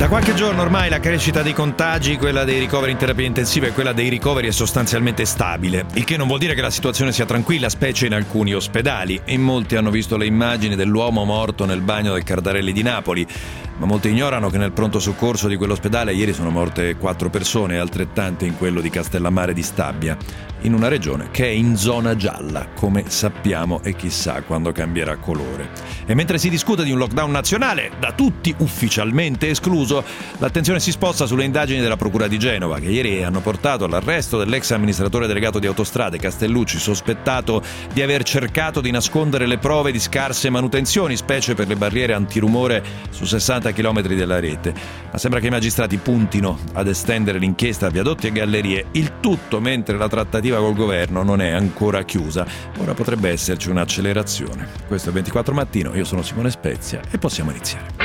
Da qualche giorno ormai la crescita dei contagi, quella dei ricoveri in terapia intensiva e quella dei ricoveri è sostanzialmente stabile, il che non vuol dire che la situazione sia tranquilla, specie in alcuni ospedali. In molti hanno visto le immagini dell'uomo morto nel bagno del Cardarelli di Napoli, ma molti ignorano che nel pronto soccorso di quell'ospedale ieri sono morte 4 persone e altrettante in quello di Castellammare di Stabia, in una regione che è in zona gialla, come sappiamo, e chissà quando cambierà colore. E mentre si discute di un lockdown nazionale, da tutti ufficialmente escluso, l'attenzione si sposta sulle indagini della Procura di Genova, che ieri hanno portato all'arresto dell'ex amministratore delegato di Autostrade Castellucci, sospettato di aver cercato di nascondere le prove di scarse manutenzioni, specie per le barriere antirumore su 60 km della rete. Ma sembra che i magistrati puntino ad estendere l'inchiesta a viadotti e gallerie, il tutto mentre la trattativa col governo non è ancora chiusa. Ora potrebbe esserci un'accelerazione. Questo è 24 Mattino, io sono Simone Spezia e possiamo iniziare.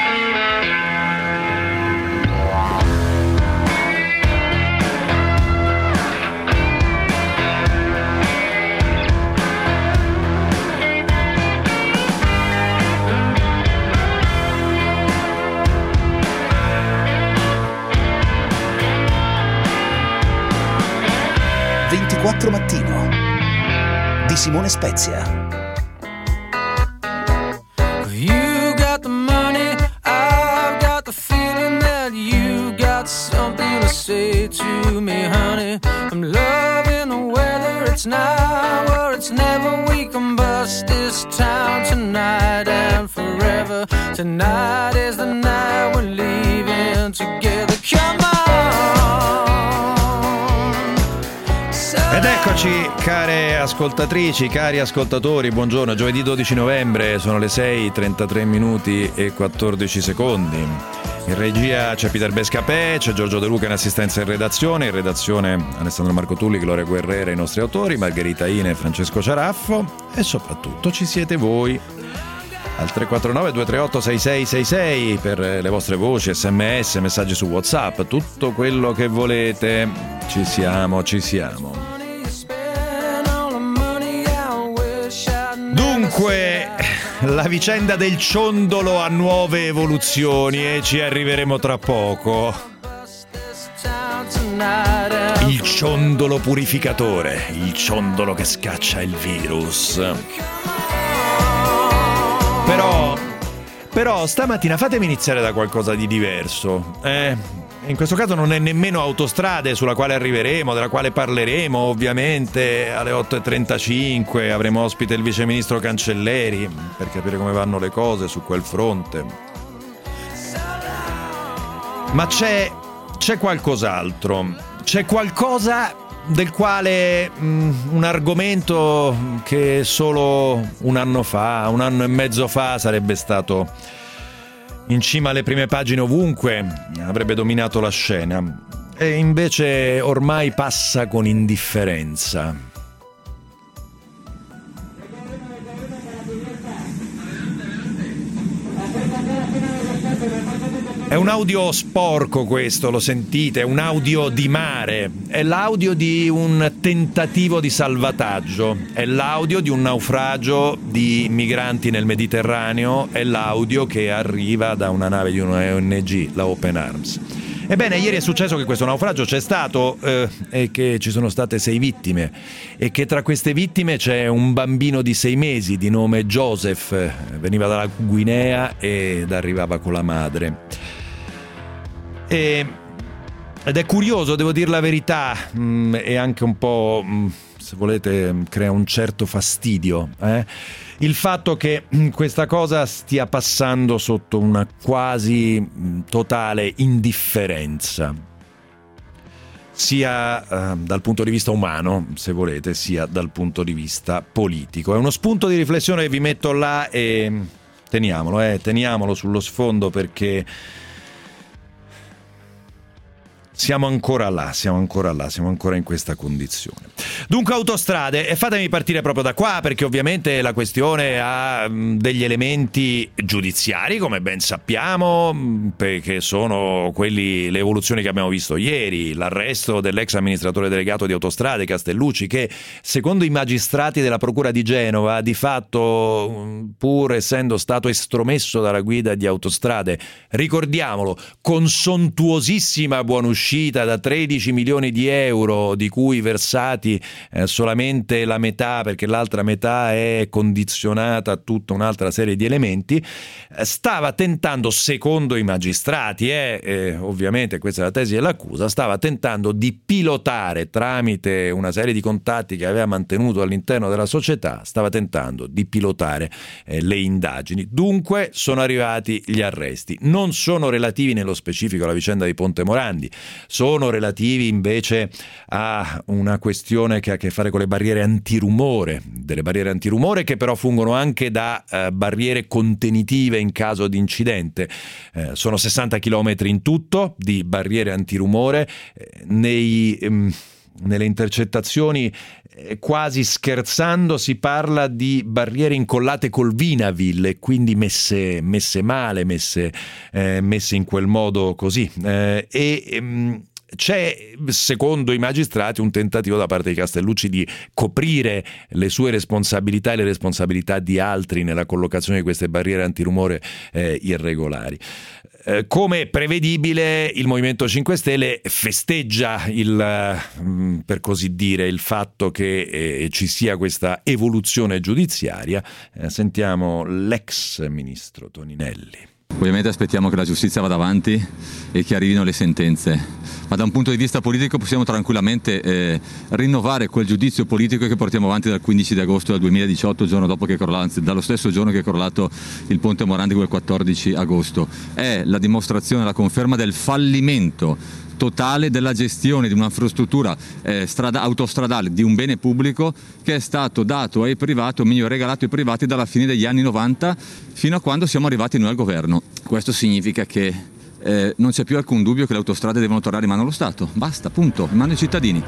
Mattino di Simone Spezia. You got the money, I've got the feeling that you got something to say to me, honey. I'm loving the weather, it's now or it's never. We can bust this town tonight and forever. Tonight is the night we're leaving together. Come on. Ed eccoci, care ascoltatrici, cari ascoltatori, buongiorno. Giovedì 12 novembre, sono le 6:33 minuti e 14 secondi. In regia c'è Peter Bescapè, c'è Giorgio De Luca in assistenza in redazione Alessandro Marco Tulli, Gloria Guerrera, i nostri autori, Margherita Ine e Francesco Ciaraffo, e soprattutto ci siete voi al 349-238-6666 per le vostre voci, sms, messaggi su WhatsApp, tutto quello che volete. Ci siamo. Dunque, la vicenda del ciondolo ha nuove evoluzioni e ci arriveremo tra poco. Il ciondolo purificatore, il ciondolo che scaccia il virus. Però stamattina fatemi iniziare da qualcosa di diverso. In questo caso non è nemmeno Autostrade, sulla quale arriveremo, della quale parleremo ovviamente alle 8:35. Avremo ospite il viceministro Cancelleri per capire come vanno le cose su quel fronte. Ma c'è qualcos'altro. C'è qualcosa del quale un argomento che solo un anno e mezzo fa sarebbe stato in cima alle prime pagine ovunque, avrebbe dominato la scena, e invece ormai passa con indifferenza. È un audio sporco questo, lo sentite? È un audio di mare, è l'audio di un tentativo di salvataggio, è l'audio di un naufragio di migranti nel Mediterraneo, è l'audio che arriva da una nave di una ONG, la Open Arms. Ebbene, ieri è successo che questo naufragio c'è stato e che ci sono state 6 vittime e che tra queste vittime c'è un bambino di 6 mesi di nome Joseph, veniva dalla Guinea ed arrivava con la madre. Ed è curioso, devo dire la verità, e anche un po', se volete, crea un certo fastidio, il fatto che questa cosa stia passando sotto una quasi totale indifferenza, sia dal punto di vista umano, se volete, sia dal punto di vista politico. È uno spunto di riflessione che vi metto là e teniamolo sullo sfondo, perché siamo ancora in questa condizione. Dunque Autostrade, e fatemi partire proprio da qua, perché ovviamente la questione ha degli elementi giudiziari, come ben sappiamo, perché sono quelli, le evoluzioni che abbiamo visto ieri, l'arresto dell'ex amministratore delegato di Autostrade Castellucci, che secondo i magistrati della Procura di Genova, di fatto, pur essendo stato estromesso dalla guida di Autostrade, ricordiamolo, con sontuosissima buonuscita da 13 milioni di euro, di cui versati solamente la metà, perché l'altra metà è condizionata a tutta un'altra serie di elementi, stava tentando, secondo i magistrati, ovviamente questa è la tesi dell'accusa, stava tentando di pilotare, tramite una serie di contatti che aveva mantenuto all'interno della società, stava tentando di pilotare le indagini. Dunque sono arrivati gli arresti. Non sono relativi nello specifico alla vicenda di Ponte Morandi, sono relativi invece a una questione che ha a che fare con le barriere antirumore, delle barriere antirumore che però fungono anche da barriere contenitive in caso di incidente. Sono 60 chilometri in tutto di barriere antirumore. Nelle intercettazioni, quasi scherzando, si parla di barriere incollate col Vinavil e quindi messe male, messe in quel modo così. C'è, secondo i magistrati, un tentativo da parte di Castellucci di coprire le sue responsabilità e le responsabilità di altri nella collocazione di queste barriere antirumore irregolari. Come prevedibile, il Movimento 5 Stelle festeggia per così dire, il fatto che ci sia questa evoluzione giudiziaria. Sentiamo l'ex ministro Toninelli. Ovviamente aspettiamo che la giustizia vada avanti e che arrivino le sentenze, ma da un punto di vista politico possiamo tranquillamente rinnovare quel giudizio politico che portiamo avanti dal 15 di agosto del 2018, dallo stesso giorno che è crollato il Ponte Morandi, quel 14 agosto. È la dimostrazione, la conferma del fallimento totale della gestione di un'infrastruttura autostradale, di un bene pubblico che è stato dato ai privati, o meglio regalato ai privati, dalla fine degli anni 90 fino a quando siamo arrivati noi al governo. Questo significa che non c'è più alcun dubbio che le autostrade devono tornare in mano allo Stato, basta, punto, in mano ai cittadini.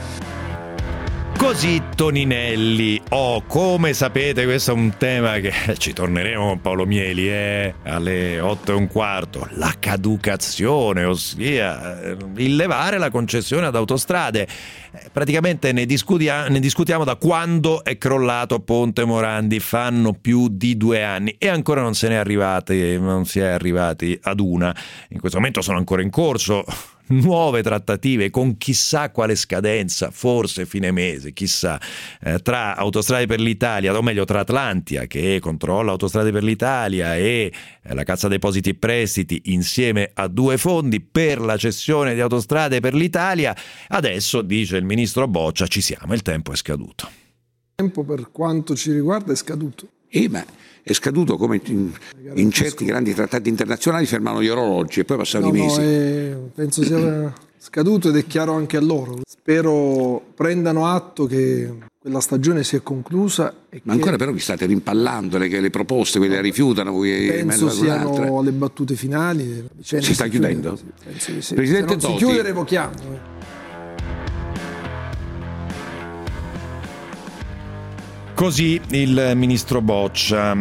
Così Toninelli. Come sapete, questo è un tema che ci torneremo con Paolo Mieli alle 8:15. La caducazione, ossia il levare la concessione ad Autostrade. Praticamente ne discutiamo da quando è crollato Ponte Morandi, fanno più di 2 anni e ancora non si è arrivati ad una. In questo momento sono ancora in corso nuove trattative con chissà quale scadenza, forse fine mese, chissà, tra Autostrade per l'Italia, o meglio tra Atlantia, che controlla Autostrade per l'Italia, e la Cassa Depositi e Prestiti, insieme a 2 fondi per la cessione di Autostrade per l'Italia. Adesso, dice il ministro Boccia, ci siamo, il tempo è scaduto. Il tempo per quanto ci riguarda è scaduto. Ma è scaduto come in certi grandi trattati internazionali fermano gli orologi e poi passano i mesi. Penso sia scaduto ed è chiaro anche a loro. Spero prendano atto che quella stagione si è conclusa. Ma ancora però vi state rimpallando le proposte, quelle le rifiutano. Penso siano le battute finali. Si sta chiudendo? Penso di sì. Presidente Se non Toti. si chiude revochiamo. Così il ministro Boccia.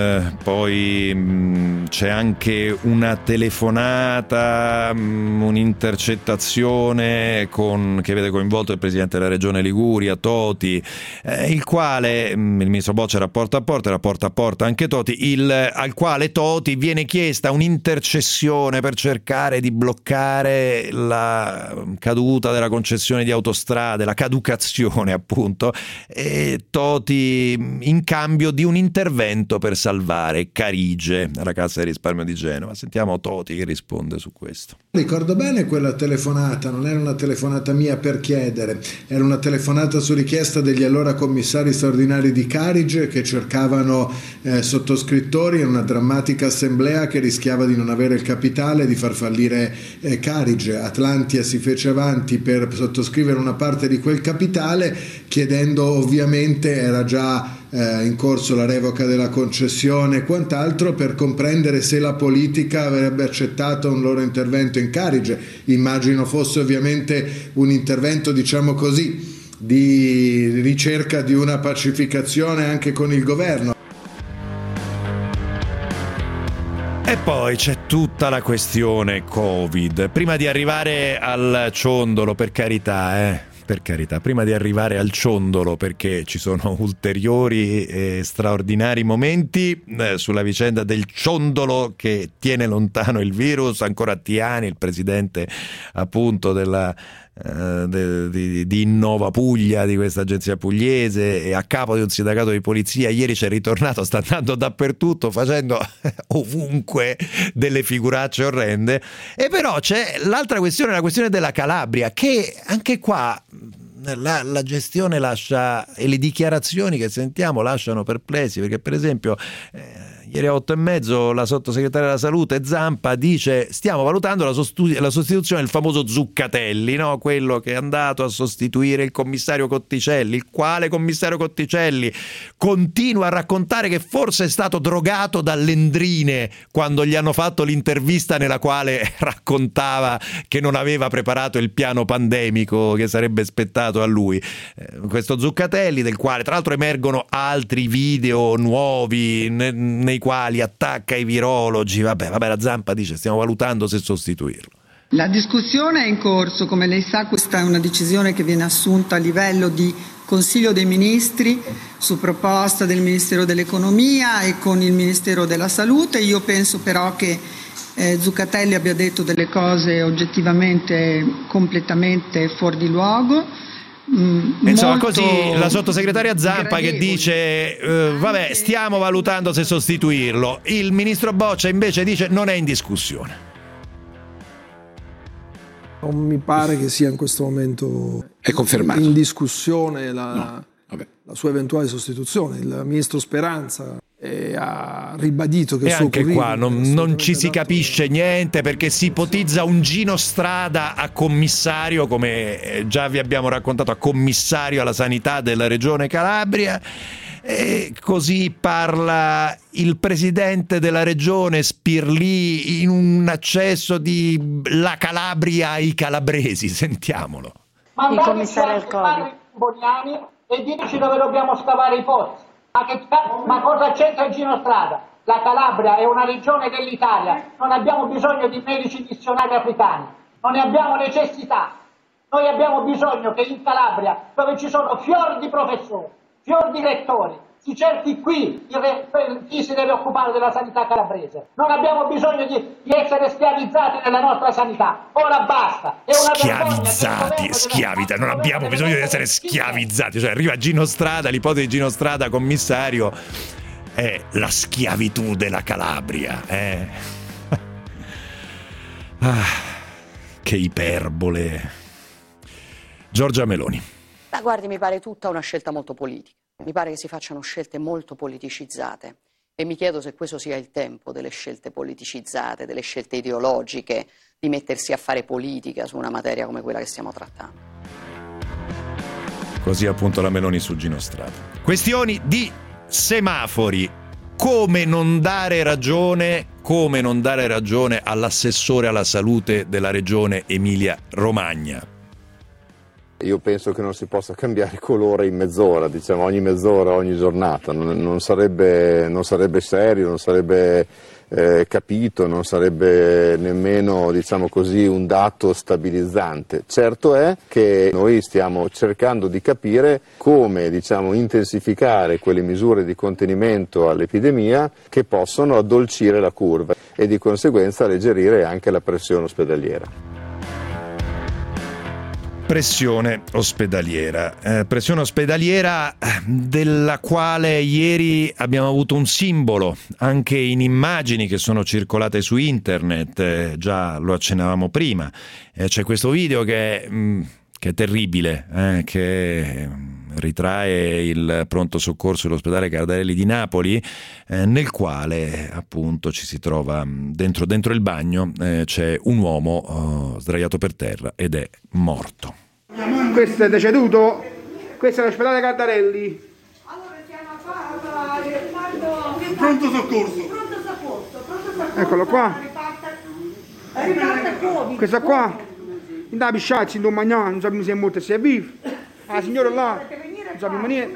Poi c'è anche una telefonata, un'intercettazione che vede coinvolto il presidente della regione Liguria, Toti, il quale il ministro Boccia era porta a porta anche Toti, al quale Toti viene chiesta un'intercessione per cercare di bloccare la caduta della concessione di Autostrade, la caducazione appunto, e Toti in cambio di un intervento per salvare Carige, la Cassa di Risparmio di Genova. Sentiamo Toti che risponde su questo. Ricordo bene quella telefonata, non era una telefonata mia per chiedere, era una telefonata su richiesta degli allora commissari straordinari di Carige che cercavano sottoscrittori in una drammatica assemblea che rischiava di non avere il capitale, di far fallire Carige. Atlantia si fece avanti per sottoscrivere una parte di quel capitale, chiedendo, ovviamente era già in corso la revoca della concessione e quant'altro, per comprendere se la politica avrebbe accettato un loro intervento in Carige. Immagino fosse ovviamente un intervento, diciamo così, di ricerca di una pacificazione anche con il governo. E poi c'è tutta la questione Covid. Prima di arrivare al ciondolo, per carità, prima di arrivare al ciondolo, perché ci sono ulteriori e straordinari momenti sulla vicenda del ciondolo che tiene lontano il virus. Ancora Tiani, il presidente appunto di Innova Puglia, di questa agenzia pugliese, e a capo di un sindacato di polizia, ieri c'è ritornato, sta andando dappertutto facendo ovunque delle figuracce orrende. E però c'è l'altra questione, la questione della Calabria, che anche qua la gestione lascia, e le dichiarazioni che sentiamo lasciano perplessi, perché per esempio ieri a 8:30 la sottosegretaria della salute Zampa dice: stiamo valutando la sostituzione del famoso Zuccatelli, no? Quello che è andato a sostituire il commissario Cotticelli. Il quale commissario Cotticelli continua a raccontare che forse è stato drogato dall'Endrine quando gli hanno fatto l'intervista nella quale raccontava che non aveva preparato il piano pandemico che sarebbe spettato a lui. Questo Zuccatelli, del quale tra l'altro emergono altri video nuovi nei quali attacca i virologi. Vabbè, la Zampa dice: stiamo valutando se sostituirlo. La discussione è in corso, come lei sa questa è una decisione che viene assunta a livello di Consiglio dei Ministri su proposta del Ministero dell'Economia e con il Ministero della Salute. Io penso però che Zuccatelli abbia detto delle cose oggettivamente completamente fuori di luogo. Insomma, così la sottosegretaria Zampa gradevoli, che dice vabbè, stiamo valutando se sostituirlo. Il ministro Boccia invece dice: non è in discussione. Non mi pare che sia in questo momento è confermato in discussione la sua eventuale sostituzione. Il ministro Speranza ha ribadito che e il suo anche qua non ci si capisce niente, perché si ipotizza un Gino Strada a commissario, come già vi abbiamo raccontato, a commissario alla sanità della regione Calabria, e così parla il presidente della regione Spirlì in un accesso di la Calabria ai calabresi. Sentiamolo. Il commissario al Covid e dirci dove dobbiamo scavare i pozzi. Ma cosa c'entra Gino Strada? La Calabria è una regione dell'Italia, non abbiamo bisogno di medici missionari africani, non ne abbiamo necessità. Noi abbiamo bisogno che in Calabria, dove ci sono fior di professori, fior di rettori, si cerchi qui chi si deve occupare della sanità calabrese. Non abbiamo bisogno di essere schiavizzati nella nostra sanità. Ora basta. È una schiavita. Non abbiamo bisogno di essere schiavizzati. Cioè arriva Gino Strada, l'ipotesi di Gino Strada commissario è la schiavitù della Calabria. Che iperbole. Giorgia Meloni. Ma guardi, mi pare tutta una scelta molto politica. Mi pare che si facciano scelte molto politicizzate e mi chiedo se questo sia il tempo delle scelte politicizzate, delle scelte ideologiche, di mettersi a fare politica su una materia come quella che stiamo trattando. Così appunto la Meloni su Gino Strada. Questioni di semafori. Come non dare ragione all'assessore alla salute della regione Emilia-Romagna. Io penso che non si possa cambiare colore in mezz'ora, diciamo ogni mezz'ora, ogni giornata, non sarebbe serio, non sarebbe capito, non sarebbe nemmeno, diciamo così, un dato stabilizzante. Certo è che noi stiamo cercando di capire come, diciamo, intensificare quelle misure di contenimento all'epidemia che possono addolcire la curva e di conseguenza alleggerire anche la pressione ospedaliera. Pressione ospedaliera della quale ieri abbiamo avuto un simbolo anche in immagini che sono circolate su internet, già lo accennavamo prima. C'è questo video che è terribile, che ritrae il pronto soccorso dell'ospedale Cardarelli di Napoli, nel quale appunto ci si trova dentro il bagno, c'è un uomo sdraiato per terra ed è morto. Questo è deceduto, questo è l'ospedale Cardarelli. Allora siamo qua, pronto soccorso. Eccolo qua. Questo qua, in da pisciacci, non mangiare, non sappiamo se è morto e se è vivo. la signora là, non sappiamo niente.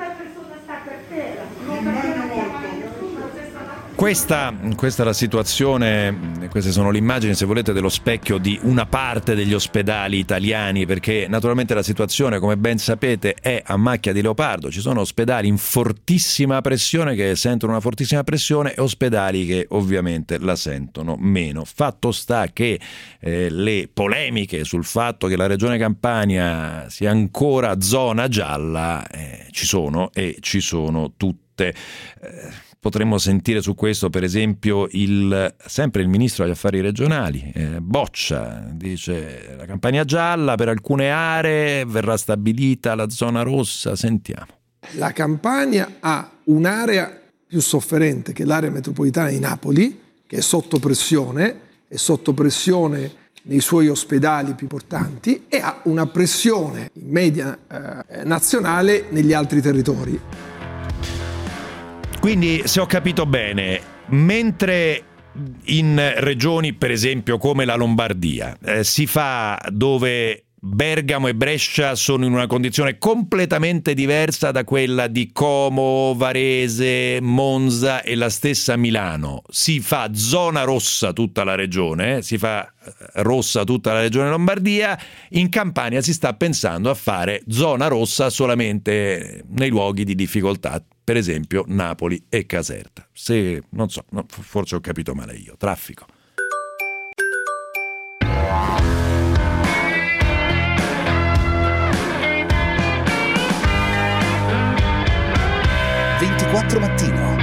Questa è la situazione, queste sono le immagini, se volete, dello specchio di una parte degli ospedali italiani, perché naturalmente la situazione, come ben sapete, è a macchia di leopardo. Ci sono ospedali in fortissima pressione, che sentono una fortissima pressione, e ospedali che ovviamente la sentono meno. Fatto sta che le polemiche sul fatto che la Regione Campania sia ancora zona gialla ci sono, e ci sono tutte. Potremmo sentire su questo, per esempio, sempre il ministro degli affari regionali, Boccia, dice: la Campania gialla, per alcune aree verrà stabilita la zona rossa. Sentiamo. La Campania ha un'area più sofferente, che è l'area metropolitana di Napoli, che è sotto pressione nei suoi ospedali più importanti, e ha una pressione in media nazionale negli altri territori. Quindi, se ho capito bene, mentre in regioni, per esempio, come la Lombardia, si fa dove Bergamo e Brescia sono in una condizione completamente diversa da quella di Como, Varese, Monza e la stessa Milano, si fa zona rossa tutta la regione, si fa rossa tutta la regione Lombardia. In Campania si sta pensando a fare zona rossa solamente nei luoghi di difficoltà, per esempio Napoli e Caserta. Se non so, forse ho capito male io. Traffico. Mattino.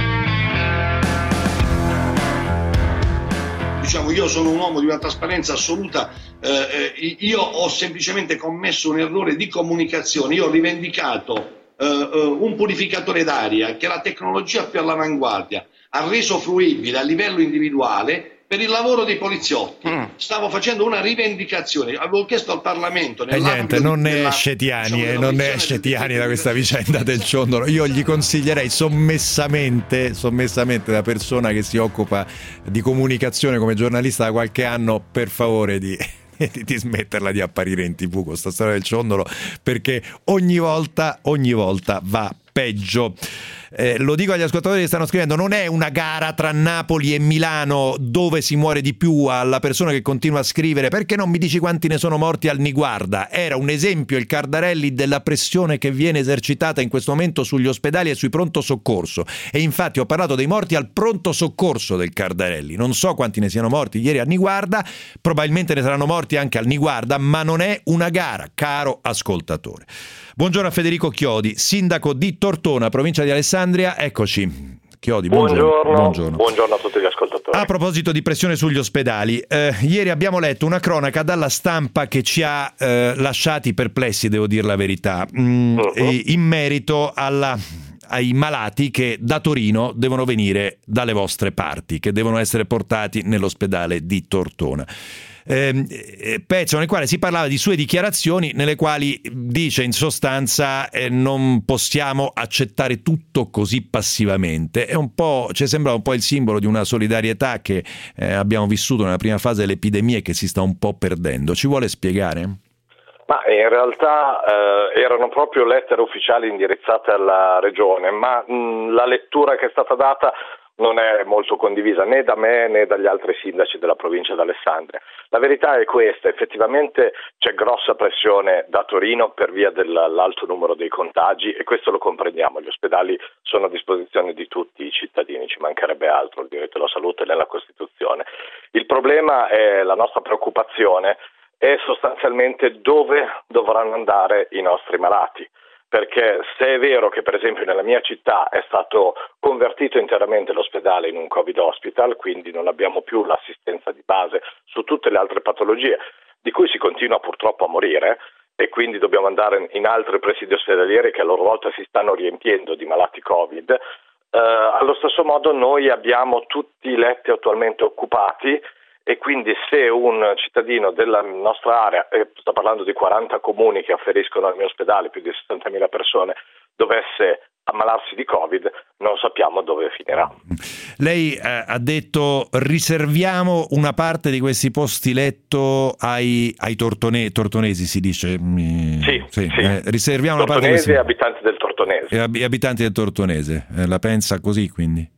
Diciamo, io sono un uomo di una trasparenza assoluta, io ho semplicemente commesso un errore di comunicazione. Io ho rivendicato un purificatore d'aria che la tecnologia più all'avanguardia ha reso fruibile a livello individuale per il lavoro dei poliziotti. Stavo facendo una rivendicazione, avevo chiesto al Parlamento. E niente, non ne esce Tiani, non ne esce Tiani da questa vicenda del ciondolo. Io gli consiglierei sommessamente, da persona che si occupa di comunicazione come giornalista da qualche anno, per favore di smetterla di apparire in TV con questa storia del ciondolo, perché ogni volta va peggio. Lo dico agli ascoltatori che stanno scrivendo: non è una gara tra Napoli e Milano dove si muore di più. Alla persona che continua a scrivere: perché non mi dici quanti ne sono morti al Niguarda? Era un esempio, il Cardarelli, della pressione che viene esercitata in questo momento sugli ospedali e sui pronto soccorso. E infatti ho parlato dei morti al pronto soccorso del Cardarelli. Non so quanti ne siano morti ieri al Niguarda, probabilmente ne saranno morti anche al Niguarda, ma non è una gara, caro ascoltatore. Buongiorno a Federico Chiodi, sindaco di Tortona, provincia di Alessandria. Eccoci. Chiodi, buongiorno. Buongiorno a tutti gli ascoltatori. A proposito di pressione sugli ospedali, ieri abbiamo letto una cronaca dalla Stampa che ci ha lasciati perplessi, devo dire la verità, in merito ai malati che da Torino devono venire dalle vostre parti, che devono essere portati nell'ospedale di Tortona. Pezzo nel quale si parlava di sue dichiarazioni, nelle quali dice in sostanza non possiamo accettare tutto così passivamente. È un po', ci sembra un po' il simbolo di una solidarietà che abbiamo vissuto nella prima fase dell'epidemia e che si sta un po' perdendo. Ci vuole spiegare? Ma in realtà erano proprio lettere ufficiali indirizzate alla regione, ma la lettura che è stata data non è molto condivisa né da me né dagli altri sindaci della provincia d'Alessandria. La verità è questa: effettivamente c'è grossa pressione da Torino per via dell'alto numero dei contagi, e questo lo comprendiamo. Gli ospedali sono a disposizione di tutti i cittadini, ci mancherebbe altro, il diritto alla salute nella Costituzione. Il problema è, la nostra preoccupazione è sostanzialmente dove dovranno andare i nostri malati. Perché se è vero che per esempio nella mia città è stato convertito interamente l'ospedale in un Covid hospital, quindi non abbiamo più l'assistenza di base su tutte le altre patologie di cui si continua purtroppo a morire, e quindi dobbiamo andare in altri presidi ospedalieri che a loro volta si stanno riempiendo di malati Covid, allo stesso modo noi abbiamo tutti i letti attualmente occupati. E quindi se un cittadino della nostra area, sto parlando di 40 comuni che afferiscono al mio ospedale, più di 60.000 persone, dovesse ammalarsi di Covid, non sappiamo dove finirà. Lei ha detto riserviamo una parte di questi posti letto ai tortonesi, si dice? Sì. Riserviamo una parte di questi... e abitanti del Tortonese. Abitanti del Tortonese, la pensa così quindi?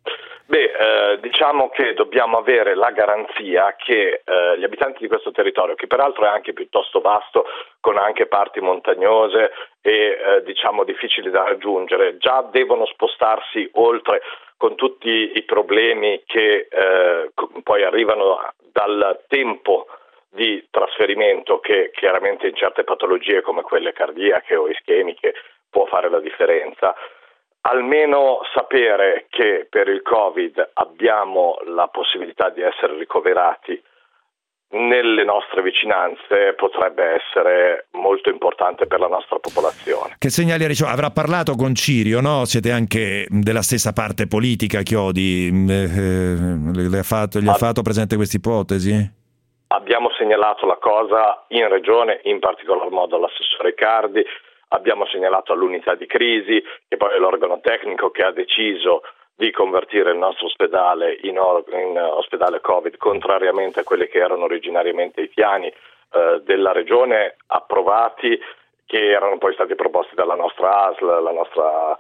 Diciamo che dobbiamo avere la garanzia che gli abitanti di questo territorio, che peraltro è anche piuttosto vasto, con anche parti montagnose e diciamo difficili da raggiungere, già devono spostarsi oltre con tutti i problemi che poi arrivano dal tempo di trasferimento, che chiaramente in certe patologie come quelle cardiache o ischemiche può fare la differenza. Almeno sapere che per il Covid abbiamo la possibilità di essere ricoverati nelle nostre vicinanze potrebbe essere molto importante per la nostra popolazione. Che segnali ha ricevuto? Avrà parlato con Cirio, no? Siete anche della stessa parte politica, Chiodi. Gli ha fatto presente questa ipotesi? Abbiamo segnalato la cosa in regione, in particolar modo all'assessore Cardi. Abbiamo segnalato all'unità di crisi, che poi è l'organo tecnico che ha deciso di convertire il nostro ospedale in ospedale Covid, contrariamente a quelli che erano originariamente i piani della regione approvati, che erano poi stati proposti dalla nostra ASL, la nostra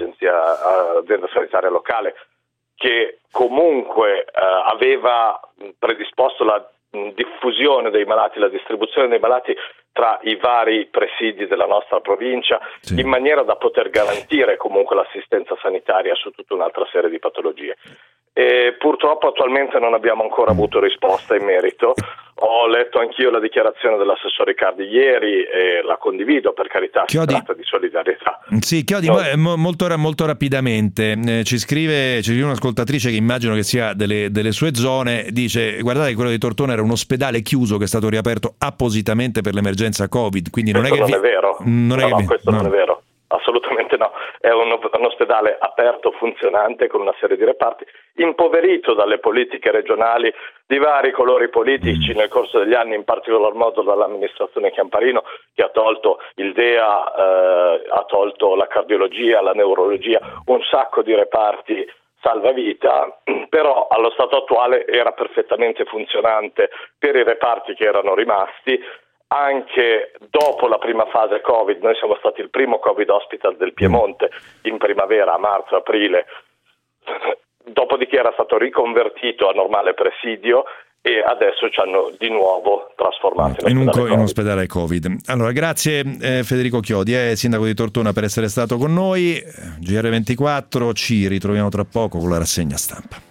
azienda sanitaria locale, che comunque aveva predisposto la diffusione dei malati, la distribuzione dei malati tra i vari presidi della nostra provincia, in maniera da poter garantire comunque l'assistenza sanitaria su tutta un'altra serie di patologie. E purtroppo attualmente non abbiamo ancora avuto risposta in merito. Ho letto anch'io la dichiarazione dell'assessore Cardi ieri e la condivido, per carità, si tratta di solidarietà. Sì, Chiodi, molto rapidamente ci scrive un'ascoltatrice che immagino che sia delle sue zone, dice: guardate che quello di Tortona era un ospedale chiuso che è stato riaperto appositamente per l'emergenza Covid, quindi non è che... Non è vero, questo non è vero. Assolutamente no, è un ospedale aperto, funzionante, con una serie di reparti, impoverito dalle politiche regionali di vari colori politici nel corso degli anni, in particolar modo dall'amministrazione Chiamparino, che ha tolto il DEA, ha tolto la cardiologia, la neurologia, un sacco di reparti salvavita, però allo stato attuale era perfettamente funzionante per i reparti che erano rimasti. Anche dopo la prima fase Covid, noi siamo stati il primo Covid hospital del Piemonte in primavera, a marzo-aprile, dopodiché era stato riconvertito a normale presidio e adesso ci hanno di nuovo trasformato in ospedale Covid. Allora, grazie Federico Chiodi, sindaco di Tortona, per essere stato con noi. GR24, ci ritroviamo tra poco con la rassegna stampa.